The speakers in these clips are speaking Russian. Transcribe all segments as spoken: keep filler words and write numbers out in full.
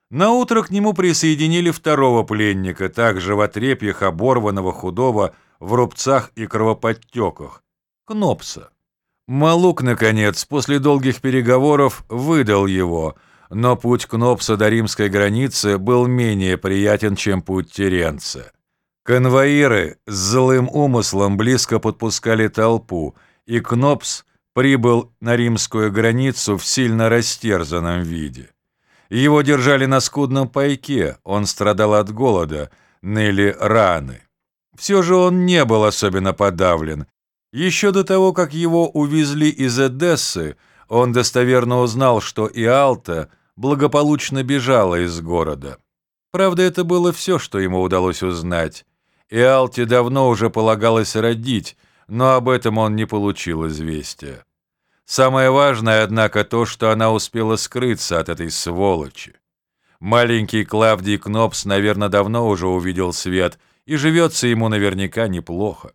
Наутро к нему присоединили второго пленника, также в отрепьях, оборванного, худого, в рубцах и кровоподтеках, Кнопса. Малук, наконец, после долгих переговоров выдал его, но путь Кнопса до римской границы был менее приятен, чем путь Теренца. Конвоиры с злым умыслом близко подпускали толпу, и Кнопс прибыл на римскую границу в сильно растерзанном виде. Его держали на скудном пайке, он страдал от голода, ныли раны. Все же он не был особенно подавлен. Еще до того, как его увезли из Эдессы, он достоверно узнал, что Иалта благополучно бежала из города. Правда, это было все, что ему удалось узнать. Иалте давно уже полагалось родить, но об этом он не получил известия. Самое важное, однако, то, что она успела скрыться от этой сволочи. Маленький Клавдий Кнопс, наверное, давно уже увидел свет, и живется ему наверняка неплохо.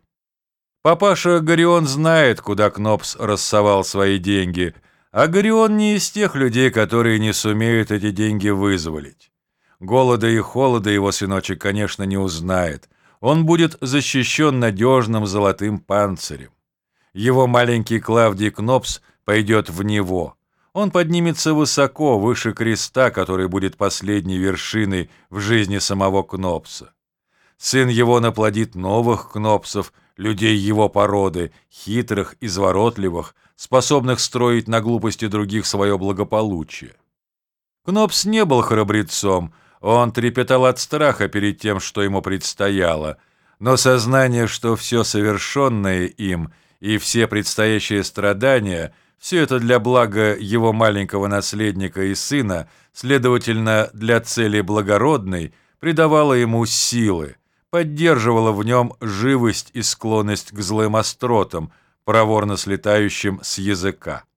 Папаша Горион знает, куда Кнопс рассовал свои деньги, а Горион не из тех людей, которые не сумеют эти деньги вызволить. Голода и холода его сыночек, конечно, не узнает. Он будет защищен надежным золотым панцирем. Его маленький Клавдий Кнопс пойдет в него. Он поднимется высоко, выше креста, который будет последней вершиной в жизни самого Кнопса. Сын его наплодит новых Кнопсов, людей его породы, хитрых, изворотливых, способных строить на глупости других свое благополучие. Кнопс не был храбрецом, он трепетал от страха перед тем, что ему предстояло, но сознание, что все совершенное им и все предстоящие страдания, все это для блага его маленького наследника и сына, следовательно, для цели благородной, придавало ему силы, поддерживало в нем живость и склонность к злым остротам, проворно слетающим с языка.